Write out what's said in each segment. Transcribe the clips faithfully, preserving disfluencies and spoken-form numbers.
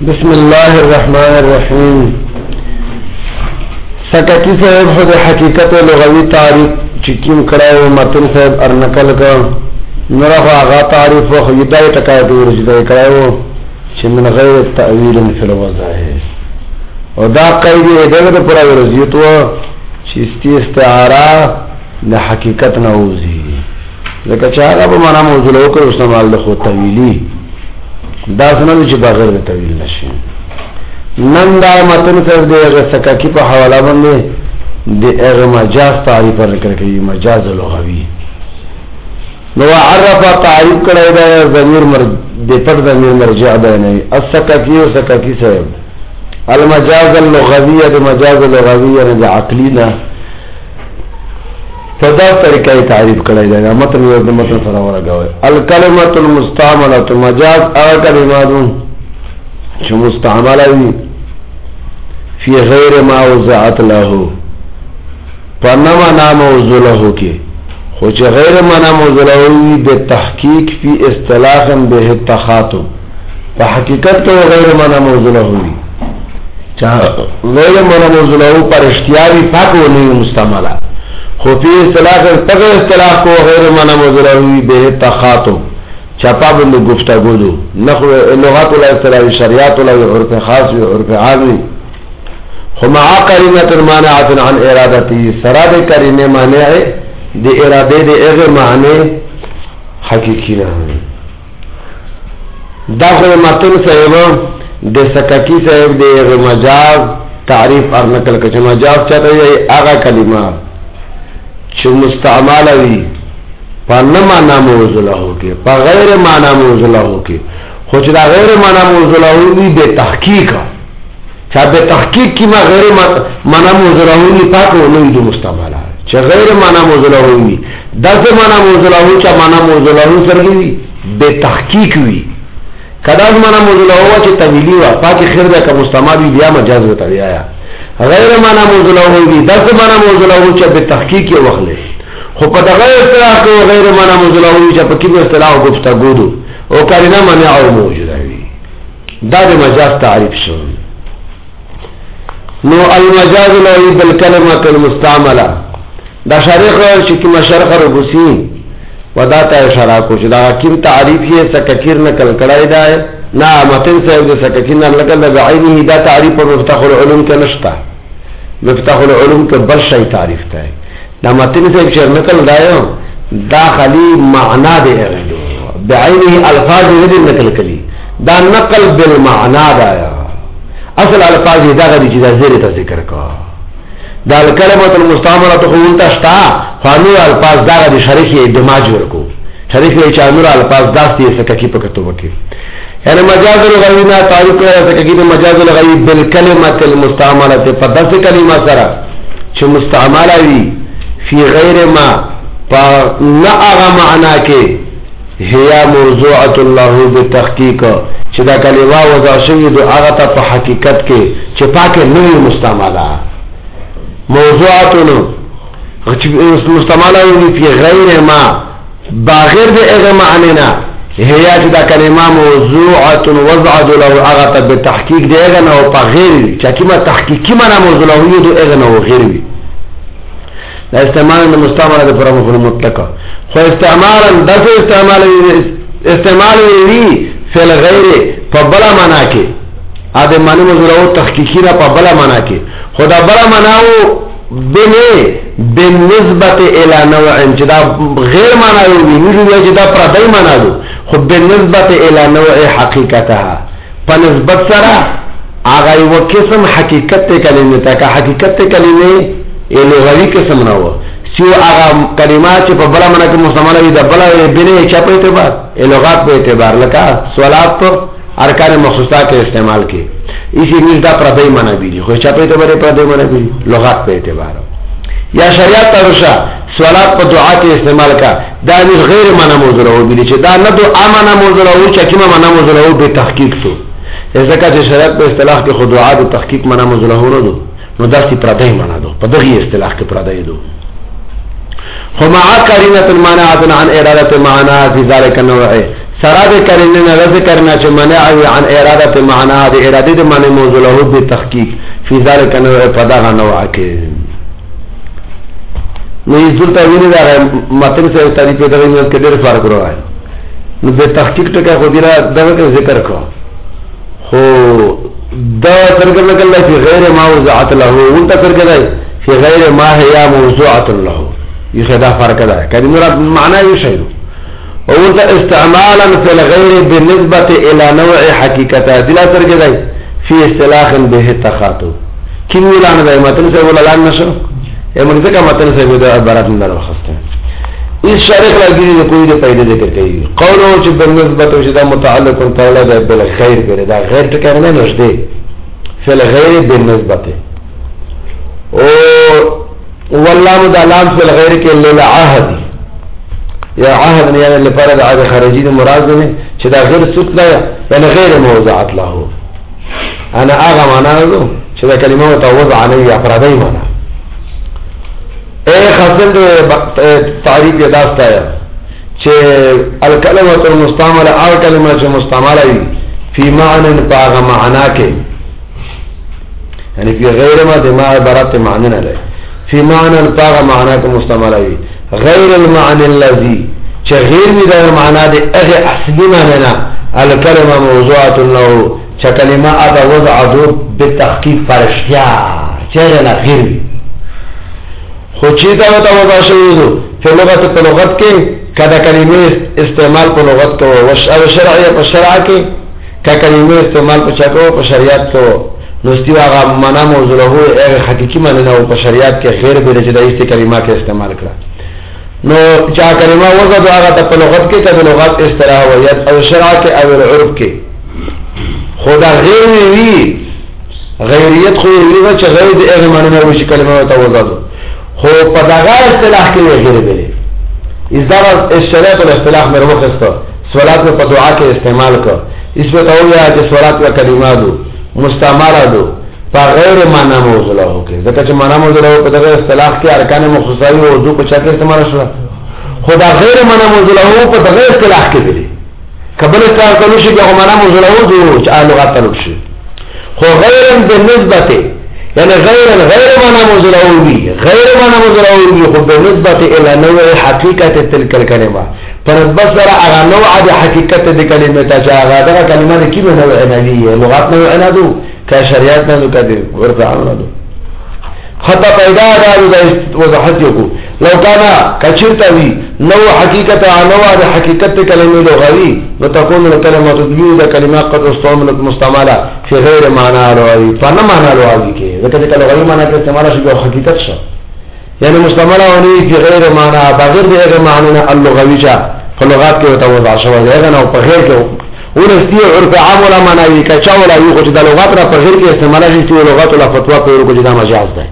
بسم الله الرحمن الرحیم. سککی صاحب خود حقیقت لغوی تعریف چکیم کراؤ متن صاحب ارنکل کا نرخ آغا تعریف و خیدائی تکایت ورجدائی کراؤ چه من غیر تأویل فی الوضاحی و دا قیدی ادھر دا پورا ورزیتو چیستی استعارہ دا حقیقت نوزی لکه چاہا پا مانا موضوع کر استعمال دا خود طویلی دا سنو چی بغیر دا طویل نشین نن دا متن صرف دے اغا سکاکی پا حوالا بندے دے اغا مجاز تعریف پر ذکر کری مجاز لغوی نو عرفا تعریف کرائی دا ضمیر مر دے پر ضمیر مرجع بینائی السکاکی و سکاکی صاحب المجاز اللغوی دے مجاز لغوی دے عقلینا فدا طریقہ تعریف کرائی جائے گا متن ورد متن سراورا گوئے الکلمت المستعملت مجاز اغا کلماتون چو مستعملوی فی غیر ما وضعت لہو پنما نا موضوع لہو کی خوچ غیر ما نا موضوع لہوی بے تحقیق فی اصطلاحا بے التخاطب پا حقیقت تو غیر ما نا موضوع لہوی غیر ما نا موضوع لہو پر اشتیاری پاک و نہیں مستعملہ خوفی اصطلاح تغیر اصطلاح کو غیر معنی موضوعی بے تخاطب چپا بند گفتگو دو لغات اللہ اصطلاحی شریعت اللہ عرف خاص و عرف عامی خمعا قرینت مانعات عن ارادتی سراد قرین مانع دے ارادے دے اغیر معنی حقیقی نہ داخل متن صاحب دے سککی صاحب دے اغیر مجاز تعریف اور نقل کچھ مجاز چاہتا ہے آغا کلمات چه مستعمالوی پا نمانا موزولا ہو کے پا غیر مانا موزولا ہو کے خوچ دا غیر مانا موزولا ہوئی بے تحقیق چا بے تحقیق کی ما غیر مانا موزولا ہوئی پاکو نوی دو مستعمالا چا غیر مانا موزولا ہوئی دس مانا موزولا ہوئی چا مانا موزولا ہوئی سرگی بے تحقیق ہوئی کداز مانا موزولا ہوا چا طویلی ہوا پاکی خیر دا کا مستعمالی بیا مجاز بتا بیا آیا غیر مانا موضوع ہوگی دس مانا موضوع ہو چا بتحقیق وخلے خو پا غیر اصطلاح کو غیر مانا موضوع ہوگی چا پا کم اصطلاح گفتگو دو او کارنا منع او موجود ہوئی دا دے مجاز تعریف شون نو المجاز لوی بالکلمت المستعملہ دا شارق چکم شرخ ربسین و دا تا اشارہ کچھ دا کم تعریف یہ سککیر نکل کڑائی دا ہے نا متن صاحب دے سککیر نکل دا بعینی دا تعریف پر مفتاح العلوم کے نشتا مفتاح العلوم کے بل شای تعریف تا ہے دا متن صاحب چر نکل دایو دا خلی معنا دے اغلو بعینی الفاظ دے نکل کلی دا نقل بالمعنا دایا اصل الفاظ دا غدی چیزا زیر تا ذکر کا دا الکلمت المستعملت خونتا شتا خوانو الفاظ دا غدی شریخی دماج ورکو شریخی چانور الفاظ داستی سککی پکتو بکی یعنی مجاز الغوی نا تعریف کرا سککی دا مجاز الغوی بالکلمت المستعملت پا دس کلمہ سرا چه مستعملوی فی غیر ما پا نا آغا معنا کے ہیا موضوعت اللہ بتحقیق چه دا کلمہ وضع شوی دو آغا تا پا حقیقت کے چه پاک نوی مستعملہ موضوعتنو مستعملوی فی غیر ما باغیر دے اغا معنینا هي دا کلمه موضوعه وضع له اغه بالتحقيق دي اغه او غير چاکیما تحقیقی معنا موضوع له دو اغه او غیر وی لا استعمال المستعمله ده پر مفهوم مطلقه خو استعمالا ده استعمال استعمال وی فعل غیر فبلا معنا کې اده معنی موضوع له تحقیقی را فبلا معنا کې خدا بلا معناو بنه بالنسبه الى نوع جدا غیر معنا وی نو جدا پردای معنا دو خب بالنسبت الى نوع حقیقتها پا نسبت سرا آغای و قسم حقیقت کلمه تا که حقیقت کلمه لغوی قسم نو سیو آغا کلمات چه پا بلا منا که مستعملوی دا بلا بینه چا پا اعتبار لغات پا اعتبار لکا سوالات پر ارکان مخصوصا کے استعمال کے اسی نیز دا پردائی منا بیلی خوش چا پا اعتبار پردائی منا بیلی لغات پا اعتبار یا شریعت ترشا سوالات پر دعا کے استعمال کا دا نیز غیر مانا موضوع ہو بلی چه دا ندو آمانا موضوع ہو چا کما مانا موضوع ہو بے تحقیق تو ایسا کا چه شریعت پر اصطلاح کے خود دعا دو تحقیق مانا موضوع ہو ندو نو داستی پردائی مانا دو پا دغی اصطلاح کے پردائی دو خمعا قرینت المانعات عن ارادت معنا فی ذالک النوع سراد کلمه نه ذکر نه چې منع عن اراده معنا د اراده د معنی موضوع له به تحقیق فی ذلک نوع فدغه نوع کې نو یذل تعین دا متن سے تعریف دغه نو کې ډېر فرق راغی نو به تحقیق ټکا خو دیره دغه ذکر کو خو دا څرګند کله چې غیر موضوعات له او ته څرګندای چې غیر ما هي موضوعات له یو خدا فرق ده کلمه معنا یو شی او ته استعمالا فی الغیر بالنسبه الى نوع حقیقته دلا څرګندای فی اصطلاح به تخاطب کیم ویلان ده متن سے ولان نشو امر ځکه متن سے د عبارت نه راخسته اس شارح لګی د کوئی د پیدا ذکر کوي قولو چې بالنسبه چې دا متعلق تعالی ده بل خیر کړي دا غیر ټکر نه نشته فی الغیر بالنسبه او والله مدلام فی الغیر کې للعهد یا عهد یعنی لپاره د عهد خارجي د مراد نه چې دا غیر څوک نه یعنی غیر موضوعات له انا هغه معنا ده چې دا کلمه متوضع علی افرادی معنا اے خاصل تعریف یې داستا ہے چې الکلمه المستعمله او کلمه چې مستعمله وي فی معنى باغ معنا کې یعنی فی غیر ما د ما عبارت معنی نه ده فی معنى باغ معنا کې مستعمله وي غیر المعنى الذي چې غیر می د معنا د هغه اصلي معنی نه الکلمه موضوعه له چې کلمه ادا وضع دو بالتحقیق فرشتیا چې نه غیر خو چې دا وته وضع شوی دو په لغت په لغت کې کدا کلمې استعمال په لغت کې او شرعي په شرع کې کدا کلمې استعمال په چاکو په شریعت کې نو استي هغه معنا موضوع له هغه حقيقي معنی نه او په شریعت کې غیر به د دې کلمه کې استعمال کړه نو چا کلمه وضع هغه په لغت کې کدا لغت اصطلاح او شرع کې او عرف کې خدا غیر وی غیریت خو وی چې غیر د هغه معنی نه وشي کلمه ته وضع خو په دغه اصطلاح کې غیر دی اذا الشریعت او الاصطلاح مې وروخسته صلات په دعا کې استعمال کړ اس په تویا چې صلات او کلمات مستعمله دو په غیر معنا موضوع له کې ځکه چې معنا موضوع له په دغه اصطلاح کې ارکان مخصوصي او وضو په چا کې استعمال شو خدا غیر معنا موضوع له په دغه اصطلاح کې دی قبل استعمال کولو شي چې معنا موضوع له چې لغت تعلق شي خو غیر بالنسبه يعني غير غير معنى موضوع اولي غير معنى موضوع اولي خو بالنسبه الى نوع حقيقه تلك الكلمه فنبصر على نوع د حقیقت د کلمه ته هغه د کلمه د کیمه نوع نه لغات نه نه دو کا شریعت نه کده ورته نه دو خطا پیدا د وضاحت یو لو كان كچرتوي نوع حقیقت نوع د حقیقت کلمه لغوي نو تكون الكلمه تدوي كلمات قد استعملت مستعمله في غير معنى لغوي فانا معنى لغوي کې ځکه لغوي معنی کې استعمال شي او حقیقت شو يعني مستعمله وني في غير معنى بغیر د معنی اللغوي جاء فلغات کې توضع شو هغه نو په غیر کې ورستي عرف عام ولا معنی کې چا ولا یو چې د لغات را په غیر کې استعمال شي چې لغات ولا فتوا په ورکو جدا مجاز ده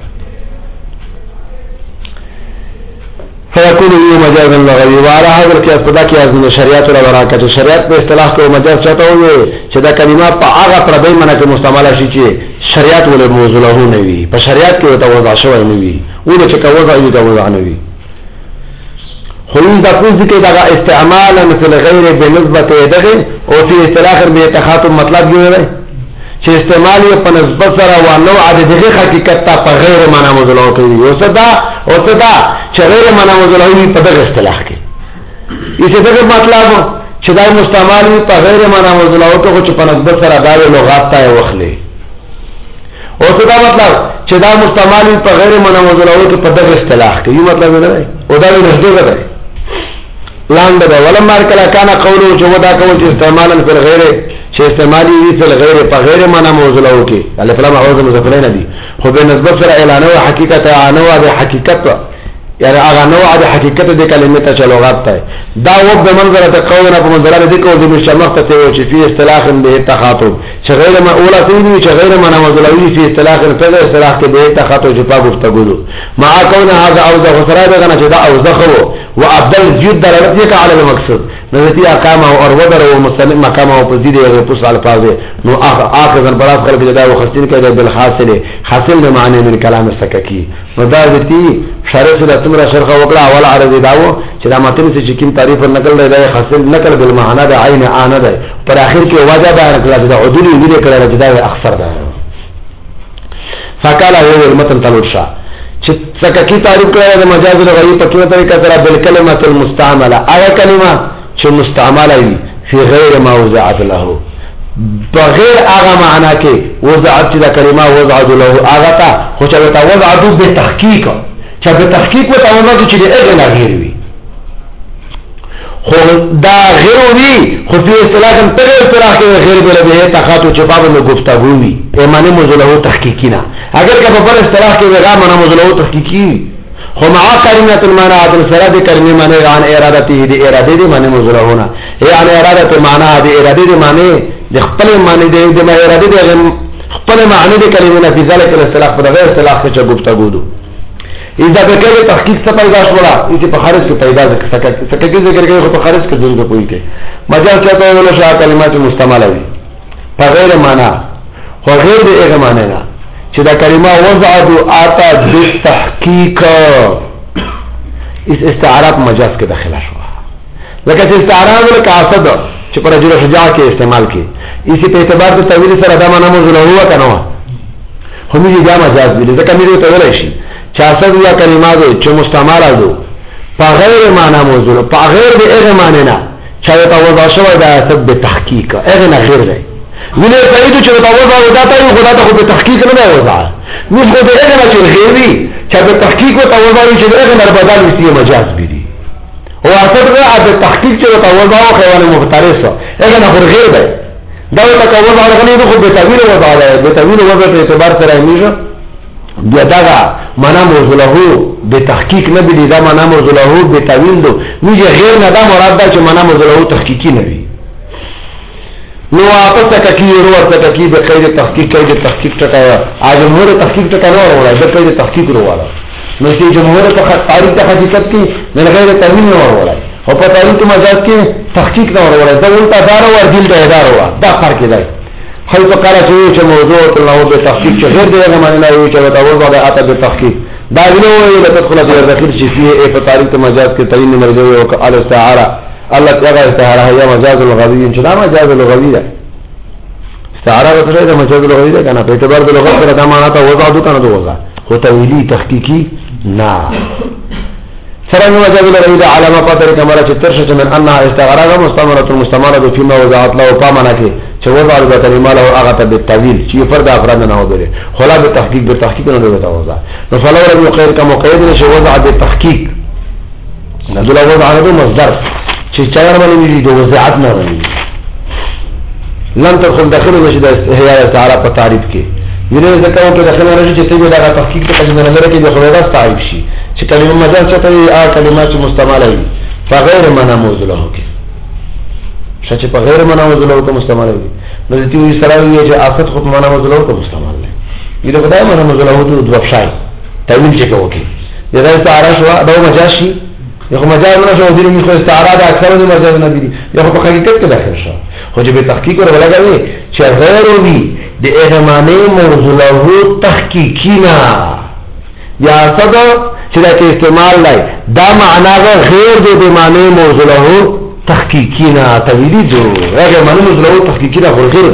فيكون هو مجاز لغوي وعلى هذا القياس قدا قياس من شریعت ولا برکت شریعت په اصطلاح کې مجاز چاته وي چې دا کلمات په هغه پر دای منه کې مستعمله شي چې شریعت ولې موضوع له نه وي په شریعت کې وته وضع شوی نه وي ولې چې کوضع یو دا وضع نه وي خو دا کوم چې دا استعمالا مثل غیر بالنسبه دغه او في اصطلاح به تخاطب مطلب یو دی چې استعمال یې په نسبت سره او نوع د دغه حقیقت ته په غیر معنا موضوع کوي او صدا او صدا چې غیر معنا موضوع وي په دغه اصطلاح کې یې څه مطلب چې دا مستعمل په غیر معنا موضوع او ته چې په نسبت سره دا لغات ته وخلې او صدا مطلب چې دا مستعمل په غیر معنا موضوع او ته په دغه اصطلاح کې یو مطلب نه دی او دا نږدې ده لاندې ده ولما کله کان قوله چې ودا کوم چې استعمالا په غیر چې استعمالي وي په غیر په غیر معنا موضوع او کې الف لام او مضافین دي خو په نسبت سره اعلان او حقیقت انو د حقیقت يعني هغه نوع د حقیقت د کلمې ته لغات ته دا و په منظر ته قوله په منظر د کو د مشمخته ته چې په اصطلاح به تخاطب چې غیر معقوله کوي چې غیر معنا موضوعي په اصطلاح په اصطلاح کې به تخاطب چې په گفتگو مع كون هذا او ذا خسرای دغه چې دا او ذخو وعبدل جد دلالت على المقصود نزتی اقامه او ارودر او مسلم مقامه او پزید او پوس الفاظ نو اخر براف خلق دا وخستین کده بالحاصل حاصل معنی من کلام السککی نو دا دتی شرع سورۃ سمرا شرخ وکړه اول عرض داو چې دا متن چې کوم تعریف نقل دی حاصل نقل بالمعنى د عین ان ده پر اخر کې واجب بیان کړل دا عدول ویل کړل چې دا اکثر ده فقال هو المتن تلوشا چې څنګه کی تعریف کړل د مجاز لغوی په کومه طریقه سره بالکلمه المستعمله ایا کلمه چې مستعمله وي فی غیر ما وضعت له بغیر هغه معنا کې وضعت چې دا کلمه وضعت له هغه تا خو چې تا وضعت به تحقیق چې به تحقیق وته وضعت چې دغه نه غیر وي خو دا غیر وي خو په اصطلاح هم تر اصطلاح کې غیر بل به تخاطو چې باب نو گفتگو وي ایمانه موضوع تحقیقی نه اگر که په اصطلاح کې هغه معنا موضوع تحقیقی خو مع کلمه المعنى عدل سراد کلمه معنی عن ارادته دي اراده دي معنی موضوع هونه یعنی اراده معنی دي اراده دي معنی د خپل معنی دي د اراده دي خپل معنی دي کلمه نه په ذلک الاصطلاح په غیر اصطلاح کې گفتگو دو اذا بکره تحقیق څه پیدا شولا چې په خارج کې پیدا څه کې ذکر کوي خو په خارج کې ځینې کوي کې مجاز چاته ویل شي کلمات مستعمله وي په غیر معنی خو غیر د هغه معنی نه چې دا کلمه وضعت آتا بالتحقیق اس استعارات مجاز کې داخله شو لکه چې استعاره ول قاصد چې پر رجل شجاع کې استعمال کې اسی په اعتبار د تویل سره دا معنا موضوع هوا کنه هم یې دا مجاز دی ځکه مې ته ویل شي چې اصل یا کلمه ده چې مستعمله ده په غیر معنا موضوع په غیر د هغه معنی نه چې تا وضع شوی دا سب بالتحقیق هغه نه غیر دی وینه سعید چې دا وضع ودا ته خدا ته په تحقیق نه وضع نو خو دې هغه چې غیري چې په تحقیق او توضع چې هغه نه بدل وي مجاز بي او اصل دا د تحقیق چې توضع او خوانه مختلفه هغه نه غیر دی دا ته توضع غني خو په تعویل وضع ده په تعویل وضع په اعتبار سره میږي بیا دا معنا موضوع له به تحقیق نه بي دا معنا موضوع له به تعویل دو نو غیر نه دا مراد ده چې معنا موضوع له تحقیقی نه وي نو واپس تکي ورو ورته کی به قید تحقیق قید تحقیق ټکا جمهور تحقیق ټکا نه وروړای د قید تحقیق وروړای نو چې جمهور ته تاریخ ته حقیقت کې من غیر تامین نه وروړای او په تاریخ مجاز کې تحقیق نه وروړای دا ولته دار او دل ته ادار وا دا فرق دی خو په کار چې موضوع ته نو به تحقیق چې غیر دغه معنی نه وي چې دا ورته د اته به تحقیق دا نو وي د تدخل د ذکر چې فيه په تاریخ مجاز کې تعین مرجو او الاستعاره الله تعالی استعاره هي مجاز لغوي ان شاء مجاز لغوي ده استعاره ورته ده مجاز لغوي ده کنه په اعتبار د لغت سره دا معنی ته وضع دو کنه وضع هو تویلی تحقیقی نه سره مجاز لغوي ده علامه پاتره کمره چې ترشه من انها استعاره مستمره مستمره فيما وضعت له پامنه کې چې وضع د کلمه له هغه ته بالتویل چې فرد افراد نه وبره خلا به تحقیق به تحقیق نه وته وضع نو فلو رب غیر کا مقید نشه وضع د تحقیق نزل وضع له مصدر چې چایر باندې د وضعت نه غني لم تدخل داخل نشي د احیاء استعاره په تعریف کې ینه ذکر او داخل راځي چې ته دا تحقیق ته کوم نظر کې د خلودا تعریف شي چې کلمه مجاز چې ته ا کلمات مستعمله وي فغیر معنا موضوع له کې چې په غیر معنا موضوع له کې مستعمله وي نو دې وی سره وی چې اصل خو معنا موضوع له کې مستعمله وي دا خدای معنا موضوع له د وبشای تعویل چې کوي دا استعاره شو دا مجاز شي یو مجاز نه شو دې می خو استعاره د اکثر د مجاز نه دي یو په حقیقت کې داخل شو خو چې به تحقیق ولا لګوي چې غیر وي د اهمانه موضوع له تحقیقینا یا صدا چې دا کې استعمال لای دا معنا غیر د معنی موضوع له تحقیقینا تویلی جو هغه معنی موضوع له تحقیقینا خو غیر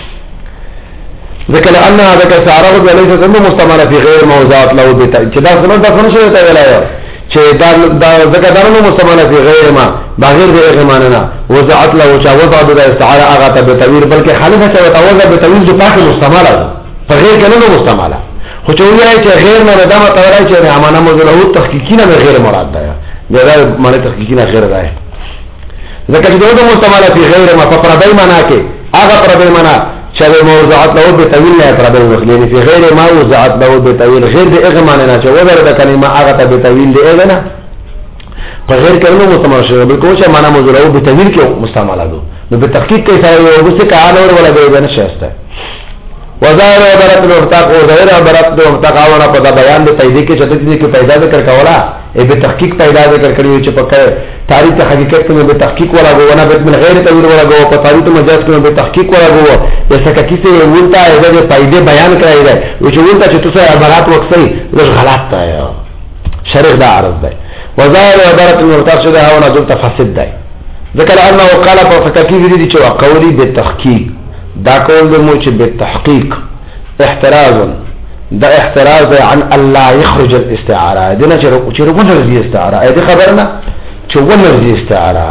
ذکر ان هذا استعاره وليس ذم مستعمله في غير موضوعات له بت چې دا څنګه دا څنګه شوی ته ویلای چې دا دا ذکر دارنو مستعمله في غیر ما بغیر د هغه معنی نه وضعت له چې وضع د استعاره هغه ته بتویل بلکې خالفه چې توضع بتویل جو پاک مستعمله په غیر کې نه مستعمله خو چې وایي چې غیر نه دا مطلب چې معنا موضوع له تحقیقینا غیر مراد ده دا معنی تحقیقینا غیر ده ذکر چې د مستعمله فی غیر ما فپردای معنا کې هغه پردای معنا چې موضوعات له به تویل نه پردای وخلینی فی غیر ما وضعت له به تویل غیر د هغه معنا نه چې وګر د کلمه هغه ته به تویل دی نه په غیر کلمه مستعمله شوی بلکې چې معنا موضوع له به تویل کې مستعمله ده نو به تحقیق کې ځای یو څه کار اور ولا به نه شاسته وظاهر عبارت المفتاق او ظاهر عبارت المفتاق اونه په بیان د تایید کې چې د دې کې پیدا ذکر کولا ای به تحقیق پیدا ذکر کړی چې په تاریخ حقیقت کې به تحقیق ولا غوونه به من غیر تویل ولا غو په تاریخ مجاز کې به تحقیق ولا غو جیسا کہ کسی ولتا د فائدې بیان کړی دی چې ولتا چې تاسو عبارت وکړئ لږ غلط دی شرح دا عرض دی وظاهر عبارت المختار شده هوا نازل تفاسد دی ذکر انه قال ففکاکی ویدی دی چه قولی بالتحقیق دا قول دی مو چه بالتحقیق احترازا دا احتراز دی عن الله يخرج الاستعاره دینا چه رو ونرزی استعاره ایدی خبرنا چه ونرزی استعاره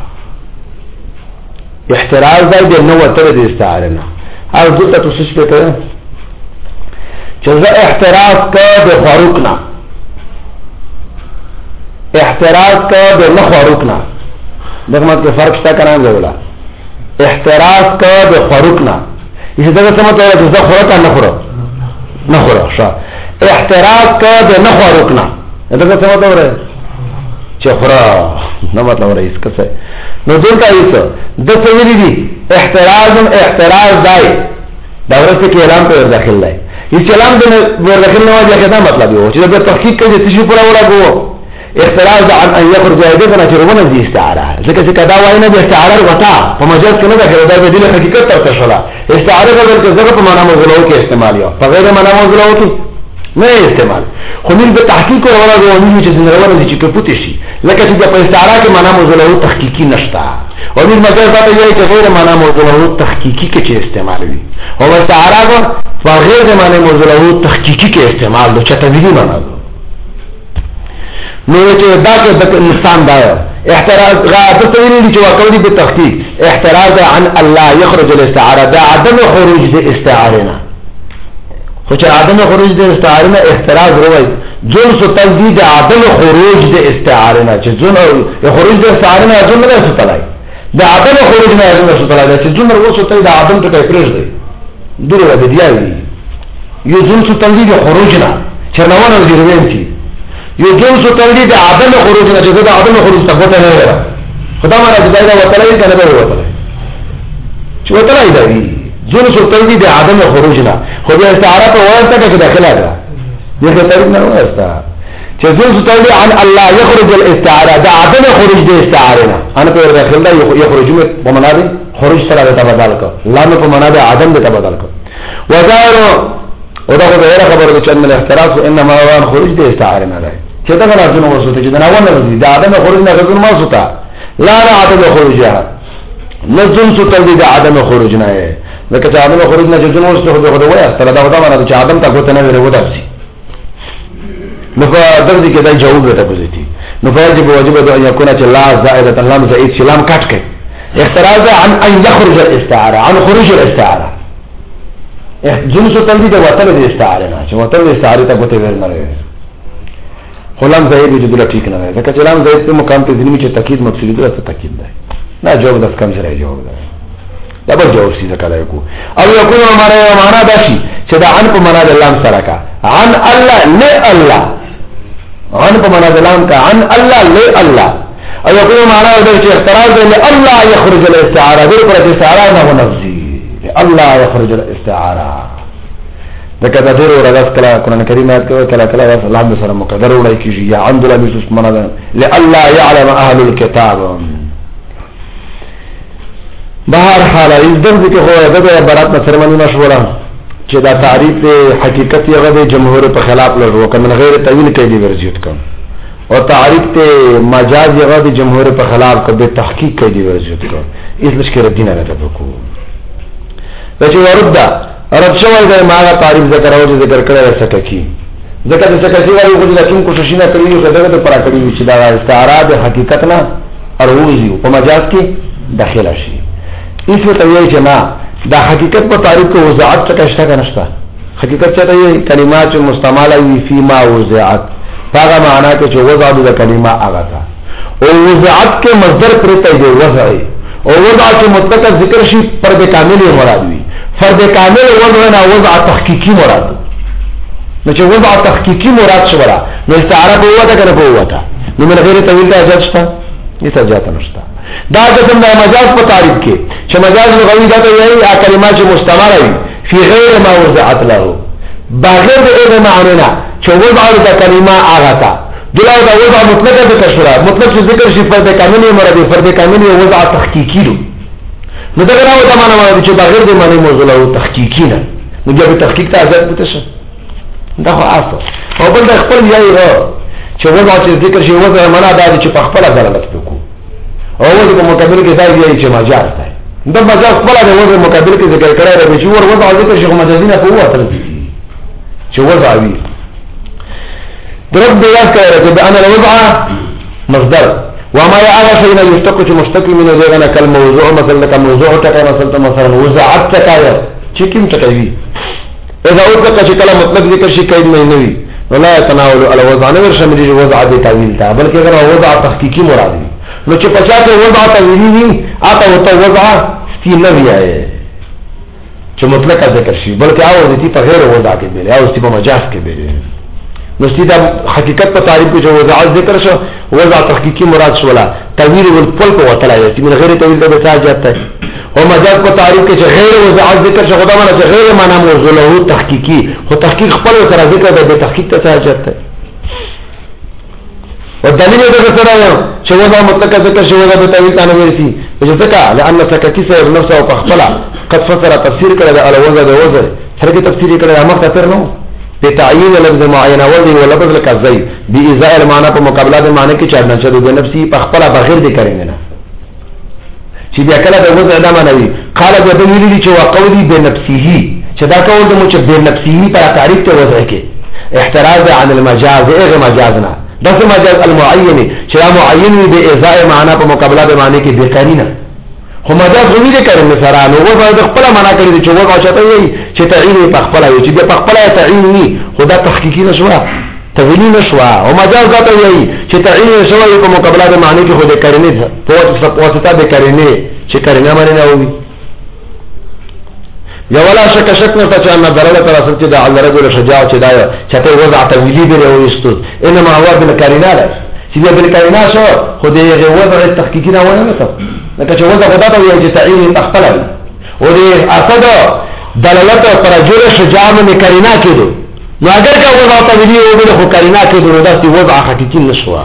احتراز دی دی نو تر دی استعاره نا هر دلتا تسوش بکره چه زا احتراز که دی خواروکنا احتراز که دی نخواروکنا دغمت کے فرق شتا کنام زولا احتراز که دی خواروکنا اسی دغه سمت ولا چې زه خورتا نه خورم نه خورم ښه احتراز که د نه خورکنا دغه څه مطلب وره چې خورا نه مطلب وره اس کسه نو دلته ایسه د څه ویلي دي احتراز احتراز دای دا ورته کې اعلان په داخل دی هیڅ اعلان د ور داخل نه واجه کدا مطلب یو چې د تحقیق کې چې شي پورا ولا ګو احتراز عن ان يخرج يده نه چرونه دي استعاره ځکه چې کدا وای نه د استعاره وتا په مجاز کې نه دا دا د دې حقیقت تر تشلا استعاره بدل کې ځکه په معنا موضوع کې استعمال یو په غیر معنا موضوع کې نه استعمال خو موږ په تحقیق او ولا غوښنه چې څنګه دي چې په پوتې شي لکه چې په استعاره کې معنا موضوع تحقیقي نشتا او موږ مجاز ته یې چې غیر معنا موضوع تحقیقي کې چې استعمال وي او استعاره په غیر معنا موضوع تحقیقي کې استعمال د چتویلی معنا نو چې دا کې د انسان دا احتراز غاړه ته ویلي چې واقعي به تحقیق احتراز عن الله يخرج الاستعاره دا عدم خروج د استعاره نه خو چې عدم خروج د استعاره نه احتراز وروي جن سو تجدید عدم خروج د استعاره نه چې جن خروج د استعاره نه جن نه ستلای دا عدم خروج نه جن ستلای چې جن ورسو ته د عدم ته پرېږ دی دغه د دیایي یو جن سو تجدید خروج نه چې نو نه دی وینتي یو جن سو تجدید عدم خروج نه چې دا عدم خروج څه پته نه لري خدای ما راځي دا وتلای کنه به وتلای چې وتلای دی جن سو تجدید عدم خروج نه خو بیا استعاره په ورته کې داخله ده دغه طریق نه واسطه چې جن سو تجدید عن الله يخرج الاستعاره دا عدم خروج د استعاره نه انا په داخله ده يخرج په معنا دي خروج سره ته بدل کو لا په معنا ده عدم ته بدل کو وظاهر ودا غیر خبره چې ان الاحتراز انما هو خروج د استعاره نه ده چې دا نه جنو وسوته چې دا نه ودی دا عدم خروج نه غوښنه ما سوته لا لا عدم خروجها نزل سو تجدید عدم خروج نه لکه چې عدم خروج نه جنو وسوته خو دا وایي تر دا ودا باندې چې عدم تا کوته نه وره ودا شي نو په درځي کې دا جواب ته کوزيتي نو واجب واجب دا يكون چې لا زائده لام زائد سلام کټ کې احتراز عن ان يخرج الاستعاره عن خروج الاستعاره جنس تجدید وتل د استعاره نه چې وتل د استعاره ته کوته ور نه غلام زید دې دله ټیک نه ده ځکه چې غلام زید په مقام ته ځینې چې تاکید مقصود دی څه تاکید ده نه جواب د کم سره جواب ده دا به جواب شي ځکه لایکو او یکون معنا معنا دا شي چې دا عن په معنا د لام سره کا عن الله لا الله عن په معنا د لام کا عن الله لا الله او یکون معنا دا چې اعتراض له الله يخرج الاستعاره دې پر استعاره نه ونفسي الله يخرج الاستعاره دغه د ډیرو راځ کله قرآن کریم آیات کوي کله کله الله دې سره مقدر وړي کیږي یا عند الله بسم الله لالا يعلم اهل الكتاب بهر حال از دغه کې هو دغه برات مسلمانانو مشوره چې دا تعریف حقیقت یې غوډه جمهور په خلاف لرو کنه غیر تعویل کوي دی ورزيت کوم او تعریف ته مجاز یې غوډه جمهور په خلاف کوي تحقیق کوي دی ورزيت کوم اس لشکره دین نه تبکو چې وردا رب شوی دا ماغه تعریف ذکر او ذکر کړی سکه ذکر د سکه سی وايي خو د کوم کوشش نه کوي چې دغه پر کړی چې دا استعاره د حقیقت نه اروزي په مجاز کې داخله شي اس ته وایي چې ما دا حقیقت په تعریف کې وضاحت څه شته کنه حقیقت څه دی کلمات مستعمله وي فيما وضعت هغه معنا کې چې وضع د کلمه هغه تا او وضعت کې مصدر پرته دی وضع او وضع چې مطلق ذکر شي پر د کامل مراد وي فرد کامل وضع نه وضع تحقیقی مراد نو چې وضع تحقیقی مراد شو ولا نو استعاره په وته کنه په وته نو من غیر تویل ته اجازه شته هیڅ اجازه نشته دا د کوم مجاز په تعریف کې چې مجاز لغوي دا دی ا کلمات مستعمله وي فی غیر ما وضعت له بغیر د اې معنی چې وضع د کلمه هغه تا دلته دا وضع مطلق د تشریح مطلق چې ذکر شي فرد کامل مراد فرد کامل وضع تحقیقی له نو دا راو ته معنا وایي چې بغیر د معنی موضوع له تحقیقی نه نو بیا په تحقیق ته آزاد پته شه دا خو اصل او بل د خپل یای را چې وضع چې ذکر شي وضع معنا دا چې په خپل دلالت وکړو او وضع په مقابل کې ځای دی چې مجاز دی دا مجاز خپل د وضع مقابل کې ذکر کړی دی چې ور وضع ذکر شي مجازینه په وته چې وضع وي درب بیان کړی چې ان الوضع مصدر وما يعرف ان يشتق مشتق من ذلك كالموضوع مثلا كموضوع تکای مثلا مثلا وضعت تکای چې کوم تکای اذا اطلق چې کله مطلق ذکر شي قید نه وي ولا يتناول على وضع نور شامل وضع د تعویل تا بلکې اگر وضع تحقیقی مراد وي نو چې پچاته وضع تعویلی وي اته وته وضع استنوی آئے چې مطلق ذکر شي بلکې او دې په غیر وضع کې بیل او په مجاز کې بیل نو ستیدا حقیقت په تعریف کې جو وضع ذکر شو وضع تحقیقی مراد شولا تعویل والفل په وتلا یې چې من غیر تعویل د بتا جاته او مجاز په تعریف کې چې غیر وضع ذکر شو خدای معنی چې غیر معنا موضوع له تحقیقی خو تحقیق خپل سره ذکر د تحقیق ته جاته والدليل ده سره چې وضع مطلق ذکر شو وضع تعویل ته نه ورسي چې ځکه لئن سکتی سره نفسه او خپل قد فسر تفسیر کړل على وضع د وضع سره تفسیر کړل امر تفسیر نو بتعیین لفظ معین وضع ولفظ لکذی بإزاء المعنى په مقابله د معنی کې چارنه چې د نفسي په خپل بغیر دي کړي نه چې بیا کله د وضع د معنی قال د دلیل چې وقولی بنفسه چې دا کول د مو چې بنفسه په تعریف ته وضع کې احتراز عن المجاز غیر مجازنا دغه مجاز المعین چې معین وي بإزاء معنی په مقابله د معنی کې بقرینه خو مجاز غوی دې کړي مثلا نو وضع د خپل معنا کړي چې وضع چاته وي چې تعین په خپل وي چې په خپل تعین وي خدا تحقیقی نشوا تویلی نشوا او مجاز دا ته وي چې تعین نشوا په مقابله د معنی کې خو دې کړي نه په واسطه د کړي نه چې کړي نه معنی نه وي یا ولا شک شک نه چې ان دلاله تر اصل چې د الله رجل شجاع چې دا چته وضع تویلی دی او است انما هو بالکرینه چې دې بالکرینه شو خو دې وضع تحقیقی نه ونه نه لکه چې وضع خدا ته وي چې تعین تخپل او دې اصل دلالت پر رجل شجاع من کرینا کېدو نو اگر کا وضع تویلی او بل خو کرینا کېدو نو دا وضع حقیقی نشوا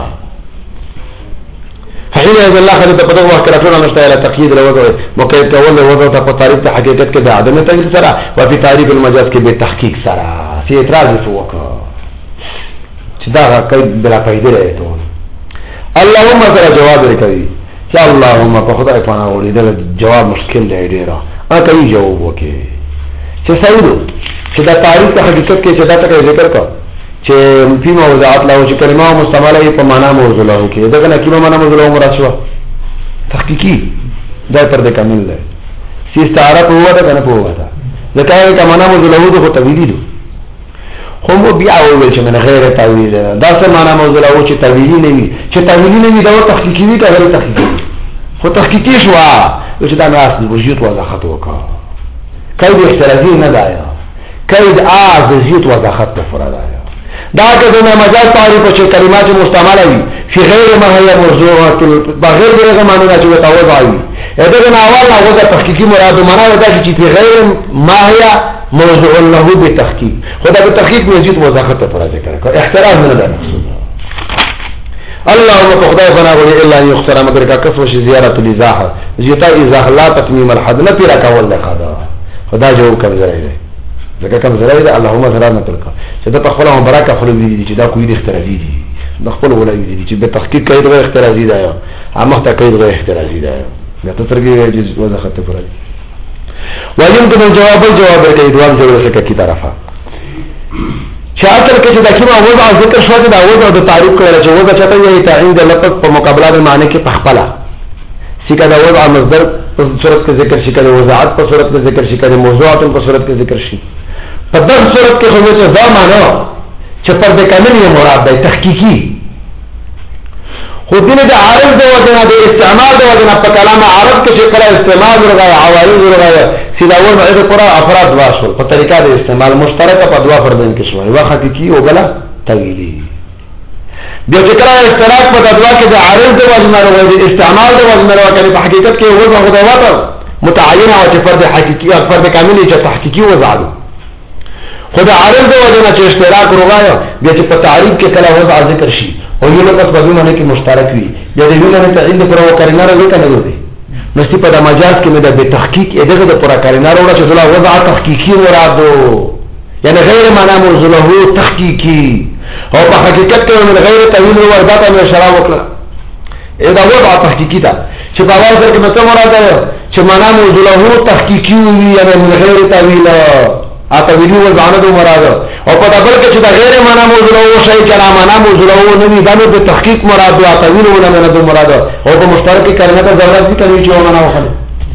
حين اذا الله خلت په دغه وخت کې راټول نشته اله تقیید له وضع مقید کول له وضع ته په تعریف ته حقیقت کې د عدم تغیر سره او په تعریف المجاز کې به تحقیق سره سی اعتراض وکړه چې دا قید بلا فائدې راځي اللهم سره جواب ورکړي چې اللهم په خدای پانا وړي دا جواب مشکل دی ډیر ا کوي جواب وکي چې صحیح چې دا تعریف ته حقیقت کې چې دا ته ذکر کا چې په موضوعات لا او چې کلمه مستعمله په معنا موضوع له کې دا کنه کلمه معنا موضوع له مراد شو تحقیقی دا پر د کامل دی چې استعاره په وته کنه په وته ځکه چې معنا موضوع له خو تویلی دي خو مو بیا ویل چې من غیر تعویل دا څه معنا موضوع له چې تویلی نه وي چې تویلی نه وي دا تحقیقی وي که غیر تحقیقی خو تحقیقی شو چې دا نه اصلي وجود وضاحت وکړه کید احترازی نه دایا کید اعز زیت وضاحت فرا دایا دا کله مجاز تعریف چې کلمات مستعمله وي فی غیر ما هي موضوعات بغیر دغه معنی چې توضع وي اته نه اول هغه تحقیقی مراد معنا ودا چې فی غیر ما هي موضوع له بتحقیق خدا په تحقیق مزید وضاحت فرا ذکر کړه احتراز نه ده اللهم خدای بنا غوړي الا ان يختار مگر کا کسب شي زیارت الازاحه زیتا ازاحه لا تتمیم الحد نه پیرا کول ده خدا خدا جو کمزوري ده ځکه کمزوري ده اللهم سلامت تلقى چې د خپل هم برکه خپل دي چې دا کوی د اختراضي دي د خپل ولای دي چې به تحقیق کوي د اختراضي ده هغه ته کوي د اختراضي ده دا ترګي چې وځه خطه پر دي ويمكن الجواب الجواب کوي دوام ضرورت کې کی طرفه شاعر کې چې د کیما وضع ذکر شو دا وضع د تعریف کول چې وضع چاته یې تعین د لفظ په مقابله د معنی کې پخپلا سیکا دا وضع مصدر په صورت کې ذکر شي کله وضاحت په صورت کې ذکر شي کله موضوعات په صورت کې ذکر شي په دغه صورت کې خو چې دا معنی چې پر د کامل یې مراد دی تحقیقی خو دې د عارض د وجنه د استعمال د وجنه په کلام عرب کې چې کله استعمال ورغی عوارض ورغی سیدا ول معده پر افراد واشو په طریقه د استعمال مشترکه په دوا فردین کې شوی وا حقيقي او بلا تویلی بیا چې کله اشتراک په دوا کې د عارض د وجنه ورغی د استعمال د وجنه ورغی په حقیقت کې وضع غدوات متعینه او چې فرد حقيقي او فرد کامل چې تحقیقي وضع خدا عارض د وجنه چې اشتراک ورغی بیا چې په تعریف کې کله وضع ذکر شي او یو لفظ په دونه کې مشترک وي یا د یو نه تعین پر وکړنه راځي کنه دی نشتی په د مجاز کې مې د تحقیق دغه د پورا کارینه وروړه چې دا وضع تحقیقی مرادو یعنی غیر معنا موضوع له تحقیقی او په حقیقت کې من غیر تعویل او ذات او اشاره وکړه دا وضع تحقیقی ده چې په اول سره کې مته مراد ده چې معنا موضوع له تحقیقی وي یا من غیر تعویل ا تعویلی وضعنه دو مراد او په دبل کې چې دا غیر معنا موضوع له شی چې معنا موضوع له نه وي دا نو د تحقیق مراد او تعویل ونه دو مراد او په مشترک کلمه ته ضرورت دي چې معنا وخله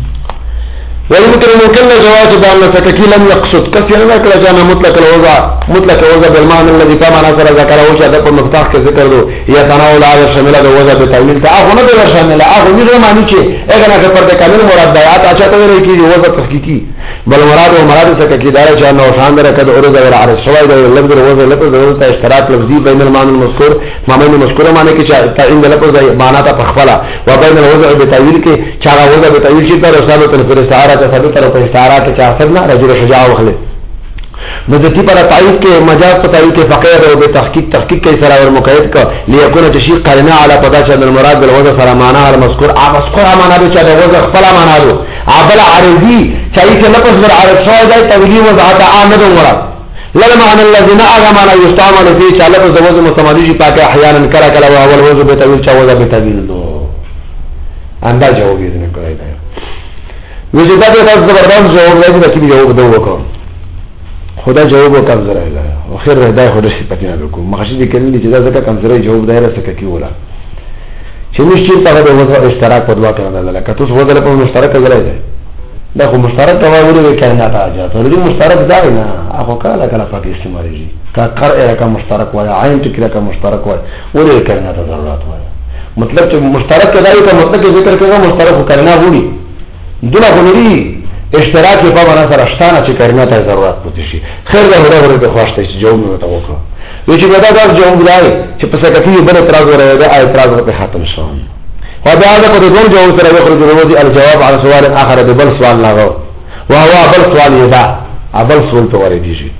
ويمكن ممكن جواز بأن التكي لم يقصد كثير ما كلا جانا مطلق الوضع مطلق الوضع بالمعنى الذي كما نصر ذكره وشهد كل مفتاح كذكر دو يتناول على الشمال الوضع بتأويل تأخو ندر الشمال أخو نظر معنی چه اگنا که پرد کامل مراد دایات اچھا تغیره کی وضع تحقیقی بل مراد و مراد سککی داره چه انه شان داره کد عرض غیر عرض شوائی داره لفظ الوضع لفظ وضع اشتراك لفظی بین المعنى المذكور ما بین المذكور معنی که چه این لفظ معنی تا پخفلا و بین الوضع بتأویل که چاگا وضع بتأویل چه داره ثابت الفر استعارة ثابت طرف استعارہ کے چاہت نہ رجل شجاع وخلے مدتی پر تعیید کے مجاز پر تعیید کے فقیر اور بے تحقیق تحقیق کے سرا اور مقید کا لیکن تشیق قرنا علی پتہ چند المراد بالوضع سرا معنی المذکور مذکور معنی به چا وضع فلا معنی دو عبل عرضی چاہیے کہ لفظ بر عرض شاید تولی وضعت عامد مراد لما معنى الذين اغمى لا يستعمل فيه چا لفظ وضع مستمدی پاک احیانا کرا کلا اول وضع بتویل چا وضع بتویل دو انداز جواب یہ نے کہا ہے وجه دا به تاسو زبردست جواب راځي دا کې جواب دوه وکړم خدا جواب وکړ زره لا او خیر دا خو د صفاتین وکړو مخشي دي کړي چې دا ځکه کم زره جواب دایره سکه کی ولا چې مشکل ته د وضع اشتراک په دوا کې نه لکه تاسو وضع په مشترک ځای دی دا خو مشترک تواوري د کائنات اجازه ورته مشترک ځای نه هغه کله کله پکې استعمالېږي کا قرء کا مشترک وای عین ټکی کا مشترک وای ولې کائنات ضرورت وای مطلب چې مشترک ځای کا مطلب ذکر کوي مشترک کائنات وړي دونه غوړي اشتراک په معنا سره شتانه چې کلمه ته ضرورت پوتې شي خیر دا هره ورته خوښته چې جواب مې وته وکړه یو چې دا دا جواب دی چې په څه کې بل اعتراض ورته دا اعتراض په ختم شو او دا دا په دوه جواب سره یخرج الوضع الجواب على سؤال اخر بل سوال لاغو وهو بل سوال یدا بل سوال ته ورته شي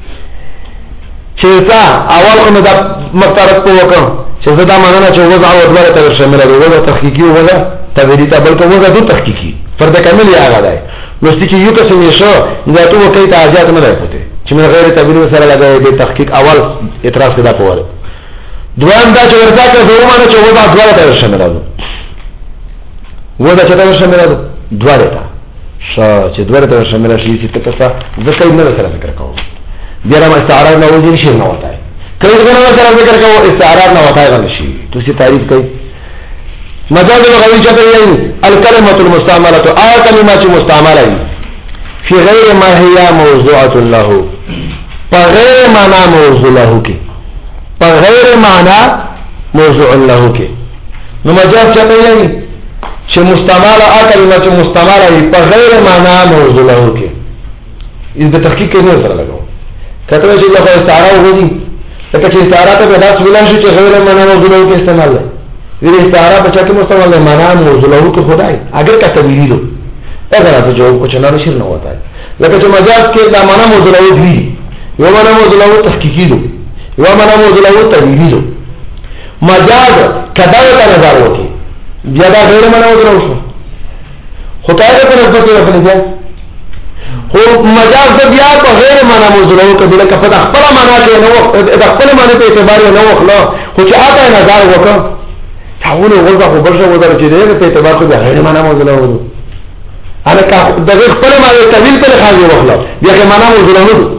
چې تا اول کوم دا مفترض په وکړه چې دا معنا چې وضع او ادوار ته شامل دی وضع تحقیقي وضع تبریدی تا بلکه وضع دو تحقیقی فرد کامل یا آغا دائی نستی چه یو کسی نیشو دا تو وکی تا آجات ندائی پوتے چه من غیر تبریدی سر لگائی بے تحقیق اول اعتراض کدا پواره دوام دا چه ورزا که دومانه چه وضع دواره تا ورشا مرادو وضع چه تا ورشا مرادو دواره تا شا چه دواره تا ورشا مراد شیسی تکسا ذکر ندر سر ذکر کهو دیرا ما استعراض نوزی نشیر نواتای کئی ذکر سر ذکر کهو استعراض نواتای غنشی تو سی تعریف کئی مجاز لغوی چاہتے ہیں الکلمة المستعملة آیا کلمة مستعملة فی غیر ما هي موضوعة له پا غیر معنی موضوع له کی پا غیر معنی موضوع له کی نو مجاز چاہتے ہیں چه مستعملة آیا کلمة مستعملة پا غیر معنی موضوع له کی اس بے تحقیق کے نہیں سر لگاو کہتے ہیں چه لفظ استعراء ہو گئی لیکن چه استعراء تا پیدا سویلان شو چه غیر معنی موضوع له کی استعمال ہے یہ استعارہ بچا کے مستعمل معنی موضوع له کے خدا ہے اگر کا تبیری دو اگر تو جو کچھ نہ نشر نہ ہوتا ہے لیکن جو مجاز کے دا معنی موضوع له بھی وہ معنی موضوع له تحقیقی دو وہ معنی موضوع له تبیری دو مجاز کدا کا نظر ہو کے زیادہ غیر معنی موضوع له شو خدا کے نسبت سے اپنے جان هو مجاز بیا په غیر معنی موضوع له کے بلا کفدا خپل معنی کے نو خپل معنی په اعتبار نو خلا خو چې آتا نظر وکړه تحول وضع خو برشه وضع چې دې په اعتبار خو غیر معنی موضوع له وضو انا کا دغه خپل معنی طویل په خاطر وخلا دغه معنی موضوع له وضو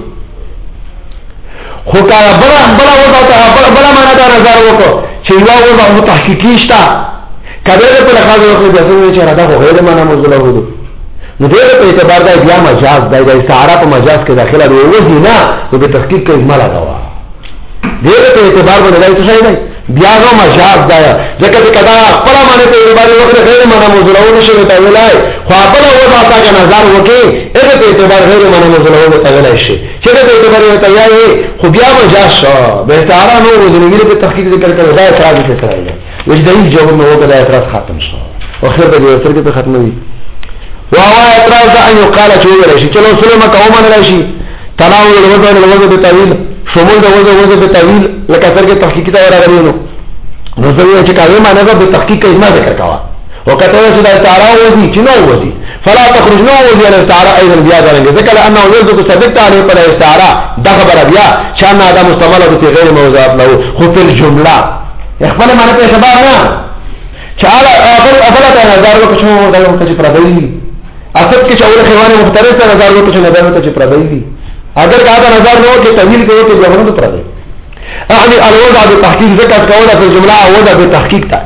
خو کا بل بل وضع ته بل معنی دا نظر وکړه چې یو وضع مو تحقیقي شته کله په خاطر وخلا د څه چې راځه غیر معنی موضوع له وضو نو دغه په اعتبار دا بیا مجاز دی د استعاره په مجاز کې داخله دی وځي نه په تحقیق کې اجماع لگاوا دغه په اعتبار باندې څه شي دی بیا نو مجاز دا ځکه چې کدا خپل معنی په اعتبار وکړي غیر معنی موضوع له نشي ته ویلای خو خپل وضع تا کې نظر وکړي هغه په اعتبار غیر معنی موضوع له ته ویلای شي چې په اعتبار ته یې خو بیا مجاز شو به استعاره نو ورته په تحقیق ذکر کړي دا اعتراض کوي وجدي جواب نو وکړه اعتراض ختم شو او خیر به یو تر کې ختم وي وهو اعتراض ان يقال چوغل شي چلو سلمہ قوم نه راشي تناول الوضع الوضع بالتاويل شمول د وضع وضع بالتاويل لکه څنګه تحقیق ته راغلی نو نو زه چې کاوه معنی به تحقیق اجماع ذکر کاوه وكتبه چې د استعاره وځي چې نو وځي فلا تخرج نو وځي الاستعاره ايضا بیا ځانګړي ځکه انه يلزم صدقت عليه پر استعاره دا خبره بیا چې ان ادم مستعمله په غیر موضوعات له خو په جمله خپل معنی په شباب نه چاله اول افلا ته نظر وکړو دا یو چې پردوي اصل کې چې اول خوانه مختلف ته نظر وکړو چې نظر ته چې پردوي اگر دا نظر نو کې طویل کوي ته ځوانو ته پردوي اعني الوضع بالتحقيق ذکر کوله په جمله او وضع بالتحقيق ته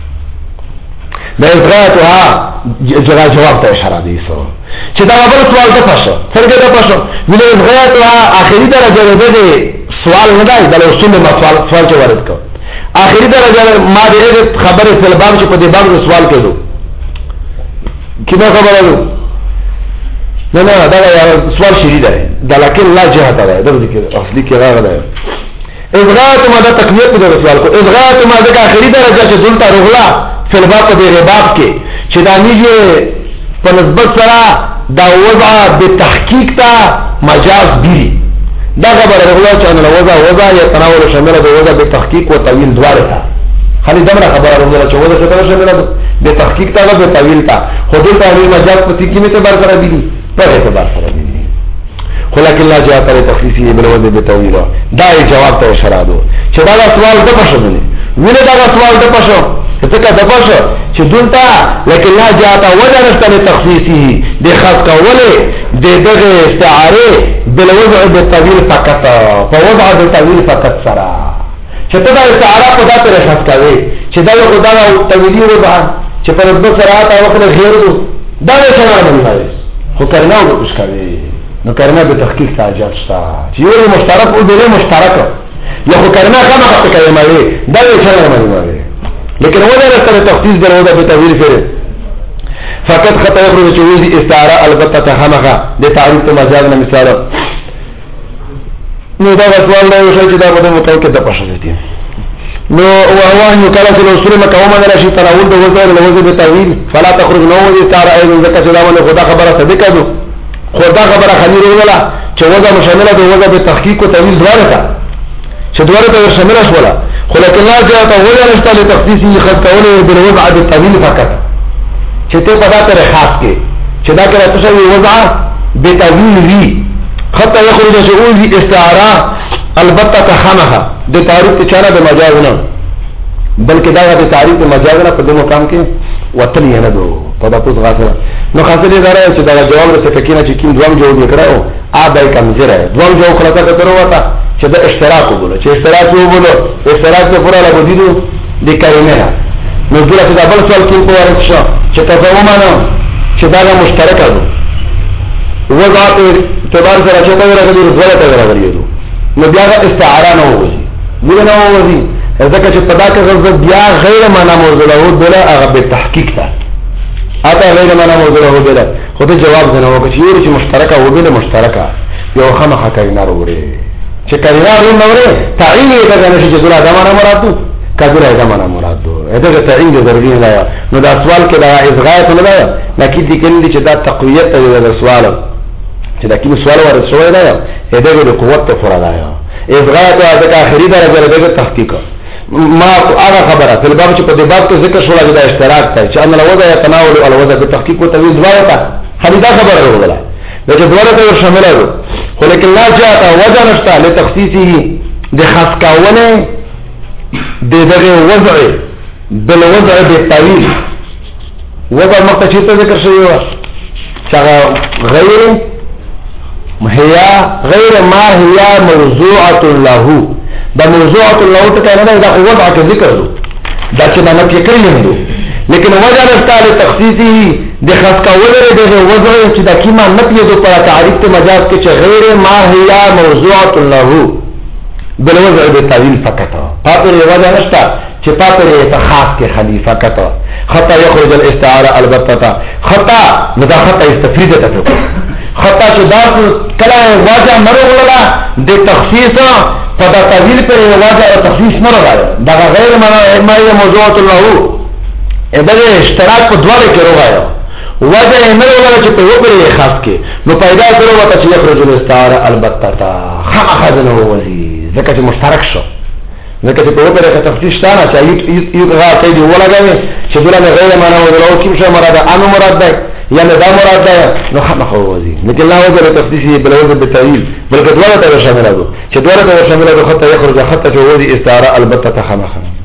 دا افراتها جواب ته اشاره دي سو چې دا بل سوال ته پښه څنګه ته پښه ویل افراتها اخري درجه ده سوال نه دی دا اصول ما سوال سوال چې ورد کو اخري درجه ما دې خبره سلباب چې په دې باندې سوال کړو کله خبره ده نه نه دا سوال شری ده دا لکه لا جهته ده د ذکر اصلي کې راغله اضغاط ما دا تقویت د سوال کو اضغاط ما دا اخري درجه چې دلته رغلا فلباب په دې باب کې چې دا نیږي په نسبت سره دا وضع بالتحقيق تا مجاز بي دا خبره رغلا چې ان وضع وضع یا تناول شامل د وضع بالتحقيق او تاويل دواړه تا خالي دمره خبره رغلا چې وضع څه شامل ده بالتحقيق تا او بالتاويل تا خو دې تاويل مجاز په کې مته بار سره دي په اعتبار سره دي ولكن لا جاء تر تخصيصه بالوضع بالتاويل دا جواب ته اشاره دو چې دا سوال د پښو نه ویني دا سوال د پښو څه کا د پښو چې دلته لکه لا جاء وجه نشته تخصيصه د خاص کوله د دغه استعاره بالوضع بالتاويل فقط فوضع بالتاويل فقط سرا چې دا استعاره په ذات خاص کوي چې دا یو دا تاويلي وضع چې په رب سره تا وکړه غیر دا څه نه دی خو کرنا وګورئ کوي نو کرنا به تحقیق تاجات شتا چې یو مشترک او بل مشترک یو کرنا کما خط کلمه وي دا یې څنګه معنی لیکن ولا سره تخصیص دروازه په تعبیر کړي فقط خطا يخرج جوزي استعاره البته تهمغه د تعریف ته مجاز نه مثال نو دا سوال دی چې دا په متوکد د پښه دي نو وهو ان کله چې اصول مکومه نه شي تناول د وزن له وزن بالتاويل فلا تخرج نو دي استعاره ايضا ذکر چې دا ونه خدا خبره صدقه دو خدا خبره خلیل ولا چې وزن مشامله د وزن بالتحقيق او تاويل دواړه تا چې دواړه ته شامل شولا خو لکه لا جاء ولا نشته لتخصيصه خد کوله بالوضع بالتاويل فقط چې ته په ذات خاص کې چې دا کله تاسو وضع بالتاويل وی خطا يخرج شؤون استعاره البته تخمها د تعریف ته چاره د مجاز نه بلکې دا د تعریف د مجاز نه په دغه مقام کې وتلی نه دو په تاسو غاښه نو خاصه دې دره چې دا جواب له تکینه چې کیم دوام جواب وکړو ا دای کمزره دوام جواب خلاصه کړو وتا چې د اشتراک وبله چې اشتراک وبله اشتراک په پوره لا بدیدو د کلمه نو دغه د بل سوال کې په ورته چې تاسو ومانه چې دا مشترک ده وضع اعتبار سره چې دا راغلي دوه ته راغلي نو بیا استعاره نه وځي موږ نه وځي ځکه چې پدا کې غرض بیا غیر معنا موضوع له بلا هغه به تحقیق ده اته غیر معنا موضوع له بلا خو ته جواب نه وکړي چې چې مشترکه و بلا مشترکه یو خامخا کوي نه وروړي چې کوي نه وروړي تعین یې دا نه چې جوړه دا معنا مراد ده کذره دا معنا مراد ده دا تعین دې ضروري نه ده نو دا سوال کې دا اصغاء نه ده لکه دې کله چې دا تقویت ته سوال چې دا کوم سوال ورته شوی دا دغه د قوت ته فرا ده اصغاء ته د اخري درجه د تحقیق ما هغه خبره په باب چې په دې باب کې ذکر شوی دا اشتراک ته چې ان الوضع يتناول الوضع بالتحقيق وتويل دواړه هغه دا خبره وروړه دا چې دواړه ته شامل دي خو لیکن لا جاء وجه نشته لتخصيصه د خاص کاونه د دغه وضع بالوضع بالتويل وضع مقصد چې ذکر شوی و چې غیر هي غیر ما هي موضوعه له دا موضوعه له ته کنه دا وضع کې ذکر دو دا چې ما کې کړی نه لیکن وجه نشته لتخصيصه د خاص کولو د وضع چې دا کیما نفي د پر تعریف ته مجاز کې چې غیر ما هي موضوعه له بالوضع بالتاويل فقط پاتې وجه نشته چې پاتې ته خاص کې خلیفہ کته خطا يخرج الاستعاره البته خطا مدا خطا استفیده ته خطا چې دا کله واجه مرغلا د تخصیص په د تعویل پر واجه او تخصیص نه راغلی دا غیر ما هي موضوعه له دغه اشتراک په دواړو کې راغلی واجه نه راغلی چې په یو پر خاص کې نو پیدا کړو وته چې يخرج الاستعاره البته خامخا نه وځي ځکه چې مشترک شو ځکه چې په وکړه کې تفصیل شته نه چې یو غا کوي ولګوي چې دلته غیر معنا ولرو کوم څه مراد ان مراد ده یا نه دا مراد ده نو خامخ وځي لکه الله وګړه تفصیل بلوز بالتعیل بلکې دواړه ته شامل دي چې دواړه ته شامل دي خطه یخرج خطه چې وځي استعاره البته خامخ